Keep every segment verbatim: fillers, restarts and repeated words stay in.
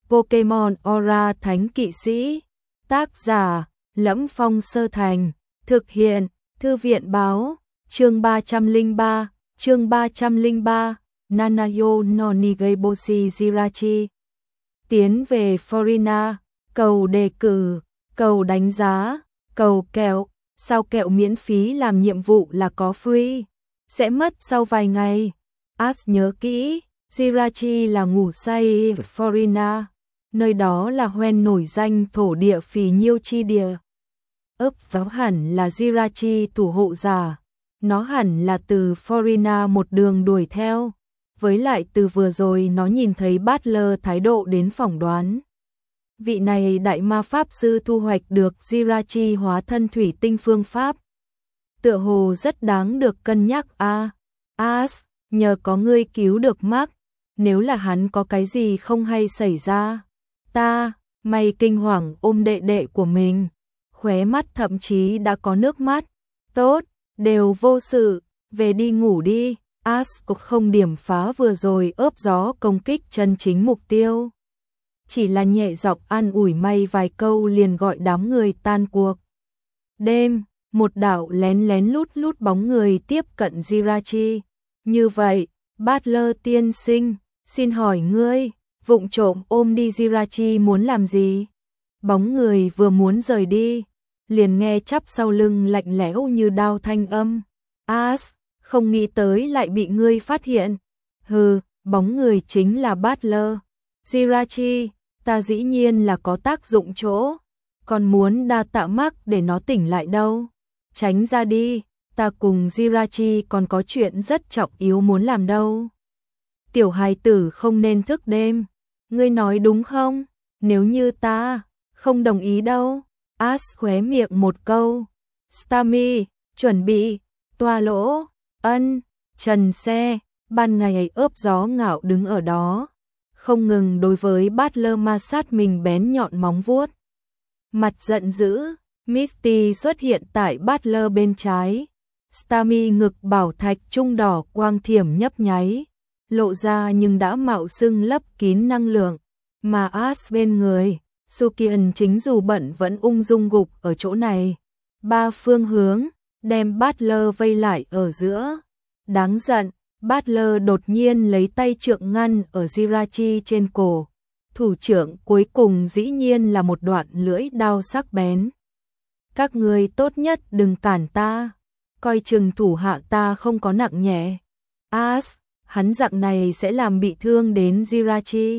Pokemon Aura Thánh Kỵ Sĩ. Tác giả Lẫm Phong Sơ Thành. Thực hiện Thư viện Báo. Chương ba trăm lẻ ba, chương ba trăm lẻ ba, Nanayo no Nigeboshi Jirachi. Tiến về Florina, cầu đề cử, cầu đánh giá, cầu kẹo, sao kẹo miễn phí làm nhiệm vụ là có free, sẽ mất sau vài ngày. Ash nhớ kỹ, Jirachi là ngủ say Florina, nơi đó là hoen nổi danh thổ địa phì nhiêu chi địa. Ấp vào hẳn là Jirachi thủ hộ giả, nó hẳn là từ Florina một đường đuổi theo, với lại từ vừa rồi nó nhìn thấy Butler thái độ đến phỏng đoán. Vị này đại ma pháp sư thu hoạch được Jirachi hóa thân thủy tinh phương pháp. Tựa hồ rất đáng được cân nhắc a. À, Ash, nhờ có ngươi cứu được Mark, nếu là hắn có cái gì không hay xảy ra. Ta, mày kinh hoàng ôm đệ đệ của mình, khóe mắt thậm chí đã có nước mắt. Tốt, đều vô sự, về đi ngủ đi. Ash cũng không điểm phá vừa rồi ớp gió công kích chân chính mục tiêu. Chỉ là nhẹ giọng an ủi may vài câu liền gọi đám người tan cuộc. Đêm, một đạo lén lén lút lút bóng người tiếp cận Jirachi. Như vậy, Butler tiên sinh, xin hỏi ngươi, vụng trộm ôm đi Jirachi muốn làm gì? Bóng người vừa muốn rời đi, liền nghe chắp sau lưng lạnh lẽo như đao thanh âm. Ash, không nghĩ tới lại bị ngươi phát hiện. Hừ, bóng người chính là Butler. Jirachi, ta dĩ nhiên là có tác dụng chỗ, còn muốn đa tạ Mark để nó tỉnh lại đâu. Tránh ra đi, ta cùng Jirachi còn có chuyện rất trọng yếu muốn làm đâu. Tiểu hài tử không nên thức đêm, ngươi nói đúng không? Nếu như ta không đồng ý đâu. Ash khóe miệng một câu. Stami, chuẩn bị, toa lỗ, ân, trần xe, ban ngày ướp gió ngạo đứng ở đó, không ngừng đối với Butler ma sát mình bén nhọn móng vuốt. Mặt giận dữ, Misty xuất hiện tại Butler bên trái. Stami ngực bảo thạch trung đỏ quang thiểm nhấp nháy, lộ ra nhưng đã mạo sưng lấp kín năng lượng, mà Ash bên người, Sukian chính dù bận vẫn ung dung gục ở chỗ này. Ba phương hướng, đem Butler vây lại ở giữa. Đáng giận, Butler đột nhiên lấy tay trượng ngăn ở Jirachi trên cổ. Thủ trưởng cuối cùng dĩ nhiên là một đoạn lưỡi đao sắc bén. Các ngươi tốt nhất đừng cản ta, coi chừng thủ hạ ta không có nặng nhẹ. Ash, hắn dạng này sẽ làm bị thương đến Jirachi.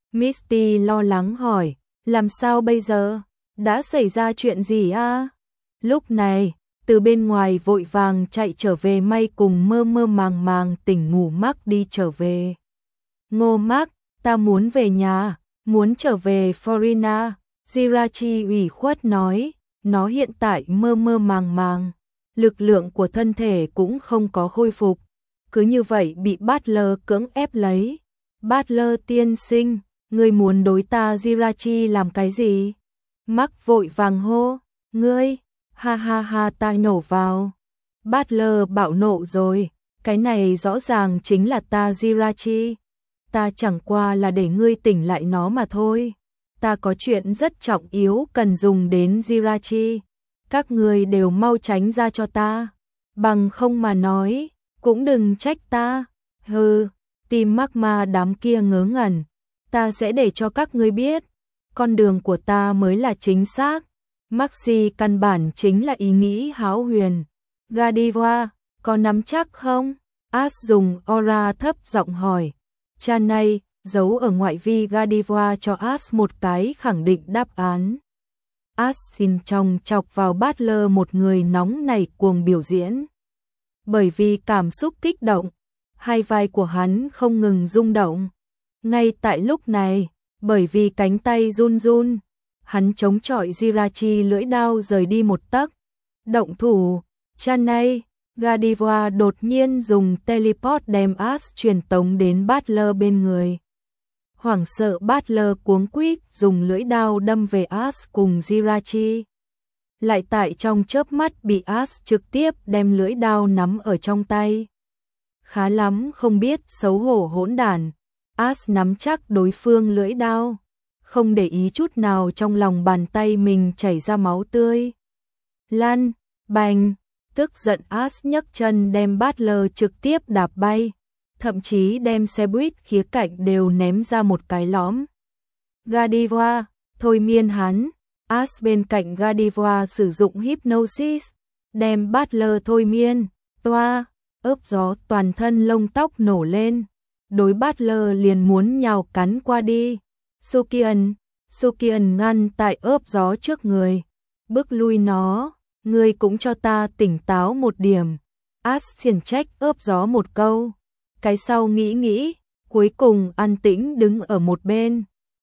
Misty lo lắng hỏi, làm sao bây giờ? Đã xảy ra chuyện gì a? À? Lúc này, từ bên ngoài vội vàng chạy trở về May cùng mơ mơ màng màng tỉnh ngủ Mark đi trở về. Ngô Mark, ta muốn về nhà, muốn trở về Florina. Jirachi ủy khuất nói, nó hiện tại mơ mơ màng màng, lực lượng của thân thể cũng không có khôi phục, cứ như vậy bị Butler cưỡng ép lấy. Butler tiên sinh, ngươi muốn đối ta Jirachi làm cái gì? Mark vội vàng hô, ngươi, ha ha ha ta nổ vào. Butler bạo nộ rồi, cái này rõ ràng chính là ta Jirachi. Ta chẳng qua là để ngươi tỉnh lại nó mà thôi. Ta có chuyện rất trọng yếu cần dùng đến Jirachi. Các ngươi đều mau tránh ra cho ta. Bằng không mà nói, cũng đừng trách ta. Hừ, tìm magma đám kia ngớ ngẩn. Ta sẽ để cho các ngươi biết, con đường của ta mới là chính xác. Maxi căn bản chính là ý nghĩ hão huyền. Godiva, có nắm chắc không? Ash dùng aura thấp giọng hỏi. Cha này, giấu ở ngoại vi Godiva cho Ash một cái khẳng định đáp án. Ash xin chòng chọc vào Butler một người nóng nảy cuồng biểu diễn. Bởi vì cảm xúc kích động, hai vai của hắn không ngừng rung động. Ngay tại lúc này, bởi vì cánh tay run run, hắn chống chọi Jirachi lưỡi đao rời đi một tấc. Động thủ, Chanay, Godiva đột nhiên dùng teleport đem Ash truyền tống đến Butler bên người. Hoảng sợ Butler cuống quýt dùng lưỡi đao đâm về Ash cùng Jirachi. Lại tại trong chớp mắt bị Ash trực tiếp đem lưỡi đao nắm ở trong tay. Khá lắm không biết xấu hổ hỗn đản. Ash nắm chắc đối phương lưỡi đao, không để ý chút nào trong lòng bàn tay mình chảy ra máu tươi. Lăn, bành, tức giận Ash nhấc chân đem Butler trực tiếp đạp bay, thậm chí đem xe buýt khía cạnh đều ném ra một cái lõm. Gardevoir, thôi miên hắn. Ash bên cạnh Gardevoir sử dụng Hypnosis, đem Butler thôi miên, toa, ớp gió toàn thân lông tóc nổ lên. Đối Butler liền muốn nhào cắn qua đi. Sukian, Sukian ngăn tại ớp gió trước người, bước lui nó, ngươi cũng cho ta tỉnh táo một điểm. Ash xiển trách ớp gió một câu, cái sau nghĩ nghĩ, cuối cùng an tĩnh đứng ở một bên.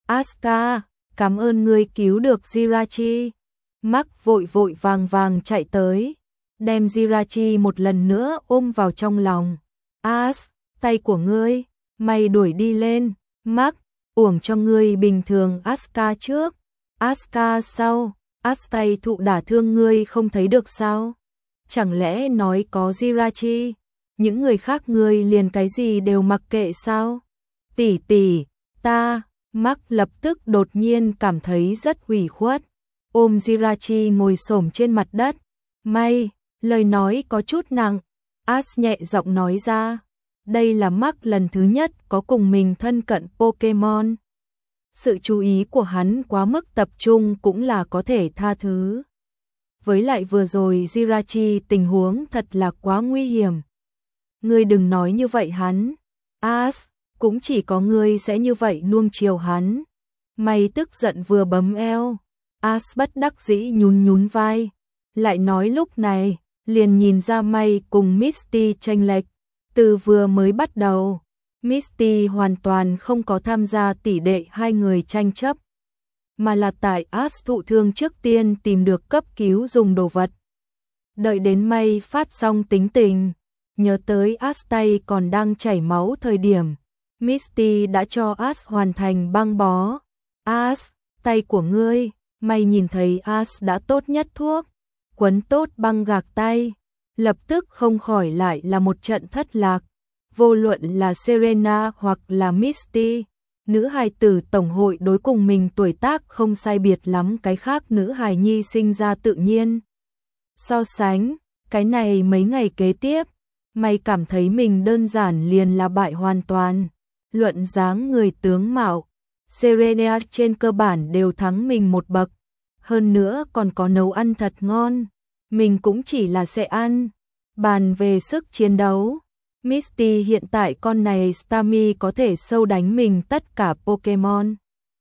Asuka, cảm ơn ngươi cứu được Jirachi. Mark vội vội vàng vàng chạy tới, đem Jirachi một lần nữa ôm vào trong lòng. Ash, tay của ngươi, mày đuổi đi lên. Mark, uổng cho ngươi bình thường Asuka trước, Asuka sau. Ash tay thụ đả thương ngươi không thấy được sao? Chẳng lẽ nói có Jirachi, những người khác ngươi liền cái gì đều mặc kệ sao? Tỷ tỷ, ta, Mark lập tức đột nhiên cảm thấy rất ủy khuất, ôm Jirachi ngồi xổm trên mặt đất. May, lời nói có chút nặng, Ash nhẹ giọng nói ra. Đây là Mark lần thứ nhất có cùng mình thân cận Pokemon. Sự chú ý của hắn quá mức tập trung cũng là có thể tha thứ. Với lại vừa rồi Jirachi tình huống thật là quá nguy hiểm. Ngươi đừng nói như vậy hắn. Ash, cũng chỉ có ngươi sẽ như vậy nuông chiều hắn. Mày tức giận vừa bấm eo. Ash bất đắc dĩ nhún nhún vai. Lại nói lúc này, liền nhìn ra May cùng Misty chênh lệch. Từ vừa mới bắt đầu, Misty hoàn toàn không có tham gia tỷ đệ hai người tranh chấp, mà là tại Ash thụ thương trước tiên tìm được cấp cứu dùng đồ vật. Đợi đến May phát xong tính tình, nhớ tới Ash tay còn đang chảy máu thời điểm, Misty đã cho Ash hoàn thành băng bó. Ash, tay của ngươi. May nhìn thấy Ash đã tốt nhất thuốc, quấn tốt băng gạc tay, lập tức không khỏi lại là một trận thất lạc. Vô luận là Serena hoặc là Misty, nữ hài tử tổng hội đối cùng mình tuổi tác không sai biệt lắm cái khác nữ hài nhi sinh ra tự nhiên. So sánh, cái này mấy ngày kế tiếp, May cảm thấy mình đơn giản liền là bại hoàn toàn. Luận dáng người tướng mạo, Serena trên cơ bản đều thắng mình một bậc. Hơn nữa còn có nấu ăn thật ngon, mình cũng chỉ là sẽ ăn. Bàn về sức chiến đấu, Misty hiện tại con này Starmie có thể sâu đánh mình tất cả Pokemon.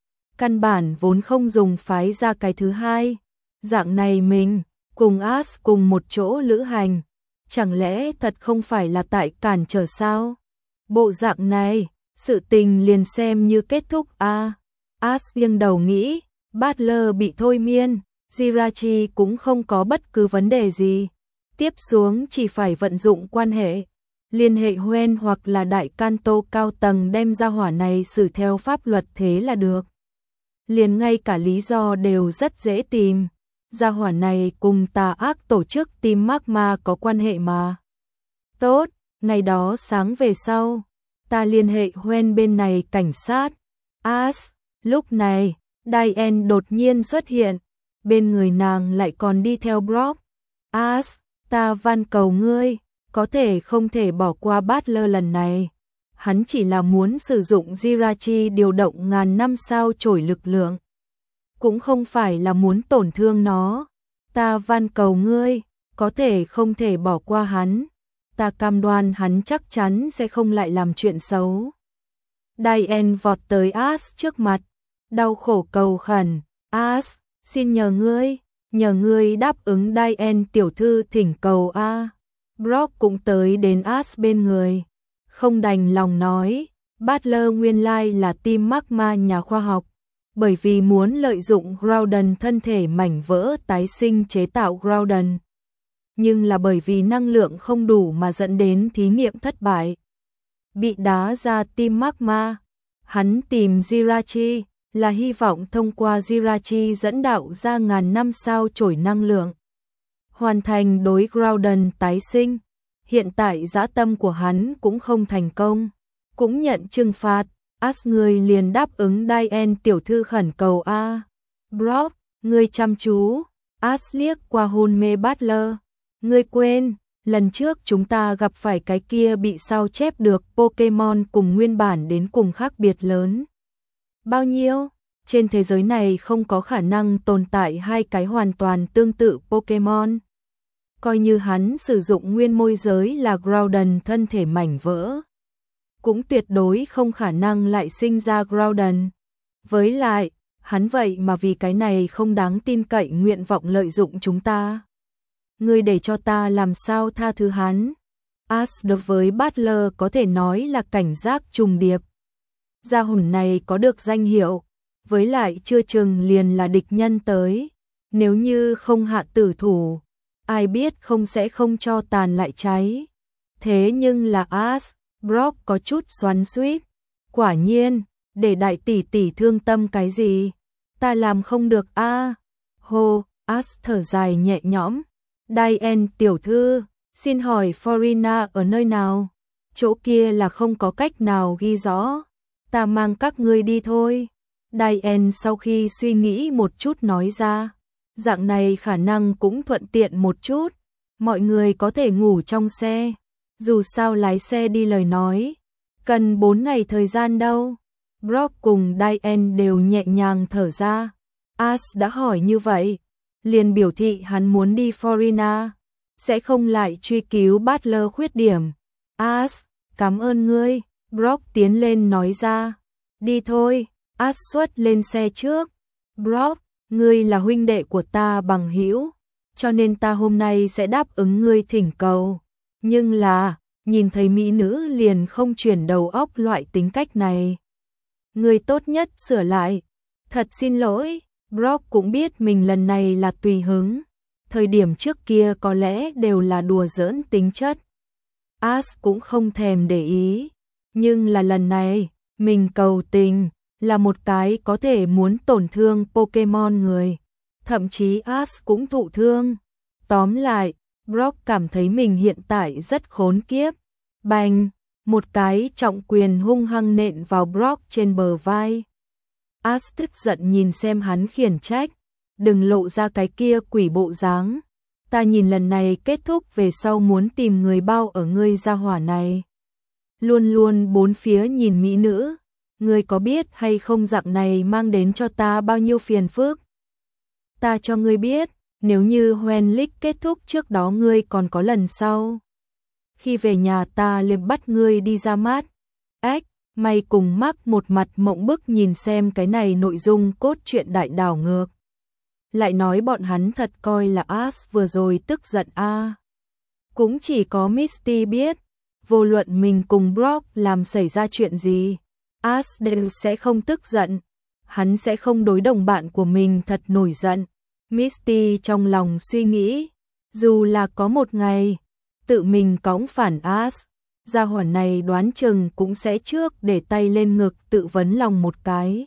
Căn bản vốn không dùng phái ra cái thứ hai. Dạng này mình, cùng Ash cùng một chỗ lữ hành, chẳng lẽ thật không phải là tại cản trở sao? Bộ dạng này, sự tình liền xem như kết thúc a. Ash nghiêng đầu nghĩ, Butler bị thôi miên, Jirachi cũng không có bất cứ vấn đề gì. Tiếp xuống chỉ phải vận dụng quan hệ, liên hệ Hoenn hoặc là đại Kanto cao tầng đem ra hỏa này xử theo pháp luật thế là được. Liền ngay cả lý do đều rất dễ tìm. Gia hỏa này cùng tà ác tổ chức Team Magma có quan hệ mà. Tốt, ngày đó sáng về sau, ta liên hệ Hoenn bên này cảnh sát. Ash, lúc này, Diane đột nhiên xuất hiện, bên người nàng lại còn đi theo Brock. Ash, ta van cầu ngươi, có thể không thể bỏ qua Butler lần này. Hắn chỉ là muốn sử dụng Jirachi điều động ngàn năm sao chổi lực lượng, cũng không phải là muốn tổn thương nó. Ta van cầu ngươi, có thể không thể bỏ qua hắn. Ta cam đoan hắn chắc chắn sẽ không lại làm chuyện xấu. Diane vọt tới Ash trước mặt, đau khổ cầu khẩn. Ash, xin nhờ ngươi, nhờ ngươi đáp ứng Diane tiểu thư thỉnh cầu a. Brock cũng tới đến Ash bên người, không đành lòng nói, Butler nguyên lai là Team Magma nhà khoa học, bởi vì muốn lợi dụng Groudon thân thể mảnh vỡ tái sinh chế tạo Groudon. Nhưng là bởi vì năng lượng không đủ mà dẫn đến thí nghiệm thất bại, bị đá ra Team Magma. Hắn tìm Jirachi là hy vọng thông qua Jirachi dẫn đạo ra ngàn năm sao chổi năng lượng, hoàn thành đối Groudon tái sinh. Hiện tại dã tâm của hắn cũng không thành công, cũng nhận trừng phạt, As người liền đáp ứng Diane tiểu thư khẩn cầu a. À. Brock, người chăm chú. As liếc qua hôn mê Butler. Ngươi quên, lần trước chúng ta gặp phải cái kia bị sao chép được Pokemon cùng nguyên bản đến cùng khác biệt lớn. Bao nhiêu? Trên thế giới này không có khả năng tồn tại hai cái hoàn toàn tương tự Pokemon. Coi như hắn sử dụng nguyên môi giới là Groudon thân thể mảnh vỡ, cũng tuyệt đối không khả năng lại sinh ra Groudon. Với lại, hắn vậy mà vì cái này không đáng tin cậy nguyện vọng lợi dụng chúng ta. Ngươi để cho ta làm sao tha thứ hắn? As đối với Butler có thể nói là cảnh giác trùng điệp. Gia hồn này có được danh hiệu, với lại chưa chừng liền là địch nhân tới. Nếu như không hạ tử thủ, ai biết không sẽ không cho tàn lại cháy. Thế nhưng là As, Brock có chút xoắn xuýt. Quả nhiên, để đại tỷ tỷ thương tâm cái gì? Ta làm không được a. À. Hô, As thở dài nhẹ nhõm. Diane tiểu thư, xin hỏi Florina ở nơi nào? Chỗ kia là không có cách nào ghi rõ. Ta mang các ngươi đi thôi. Diane sau khi suy nghĩ một chút nói ra. Dạng này khả năng cũng thuận tiện một chút. Mọi người có thể ngủ trong xe. Dù sao lái xe đi lời nói. Cần bốn ngày thời gian đâu. Brock cùng Diane đều nhẹ nhàng thở ra. As đã hỏi như vậy, liền biểu thị hắn muốn đi Florina, sẽ không lại truy cứu Butler khuyết điểm. As, cảm ơn ngươi. Brock tiến lên nói ra. Đi thôi. As xuất lên xe trước. Brock, ngươi là huynh đệ của ta bằng hữu, cho nên ta hôm nay sẽ đáp ứng ngươi thỉnh cầu. Nhưng là, nhìn thấy mỹ nữ liền không chuyển đầu óc loại tính cách này. Ngươi tốt nhất sửa lại. Thật xin lỗi. Brock cũng biết mình lần này là tùy hứng. Thời điểm trước kia có lẽ đều là đùa giỡn tính chất. As cũng không thèm để ý. Nhưng là lần này, mình cầu tình, là một cái có thể muốn tổn thương Pokemon người. Thậm chí As cũng thụ thương. Tóm lại, Brock cảm thấy mình hiện tại rất khốn kiếp. Bành, một cái trọng quyền hung hăng nện vào Brock trên bờ vai. As tức giận nhìn xem hắn khiển trách. Đừng lộ ra cái kia quỷ bộ dáng. Ta nhìn lần này kết thúc về sau muốn tìm người bao ở ngươi gia hỏa này. Luôn luôn bốn phía nhìn mỹ nữ. Ngươi có biết hay không dạng này mang đến cho ta bao nhiêu phiền phức? Ta cho ngươi biết, nếu như Hoenn League kết thúc trước đó ngươi còn có lần sau. Khi về nhà ta liền bắt ngươi đi ra mắt. Ếch, mày cùng Mark một mặt mộng bức nhìn xem cái này nội dung cốt truyện đại đảo ngược. Lại nói bọn hắn thật coi là As vừa rồi tức giận a. À. Cũng chỉ có Misty biết, vô luận mình cùng Brock làm xảy ra chuyện gì, As đều sẽ không tức giận. Hắn sẽ không đối đồng bạn của mình thật nổi giận. Misty trong lòng suy nghĩ, dù là có một ngày tự mình cõng phản As, gia hỏa này đoán chừng cũng sẽ trước để tay lên ngực tự vấn lòng một cái.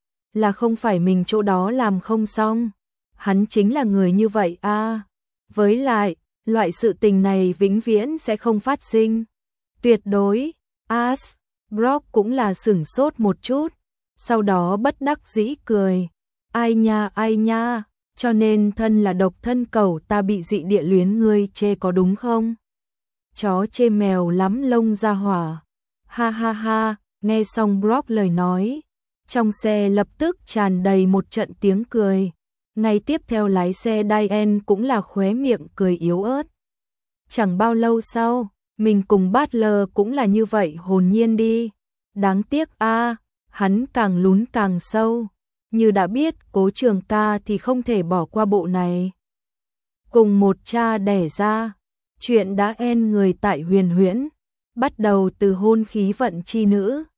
Là không phải mình chỗ đó làm không xong. Hắn chính là người như vậy a. À. Với lại, loại sự tình này vĩnh viễn sẽ không phát sinh. Tuyệt đối. As, Brock cũng là sửng sốt một chút, sau đó bất đắc dĩ cười. Ai nha ai nha, cho nên thân là độc thân cầu ta bị dị địa luyến ngươi chê có đúng không? Chó chê mèo lắm lông ra hỏa. Ha ha ha, nghe xong Brock lời nói, trong xe lập tức tràn đầy một trận tiếng cười. Ngay tiếp theo lái xe Diane cũng là khóe miệng cười yếu ớt. Chẳng bao lâu sau, mình cùng Butler cũng là như vậy hồn nhiên đi. Đáng tiếc a, à, hắn càng lún càng sâu. Như đã biết Cố Trường Ca thì không thể bỏ qua bộ này. Cùng một cha đẻ ra, chuyện đã end người tại Huyền Huyễn, bắt đầu từ hôn khí vận chi nữ.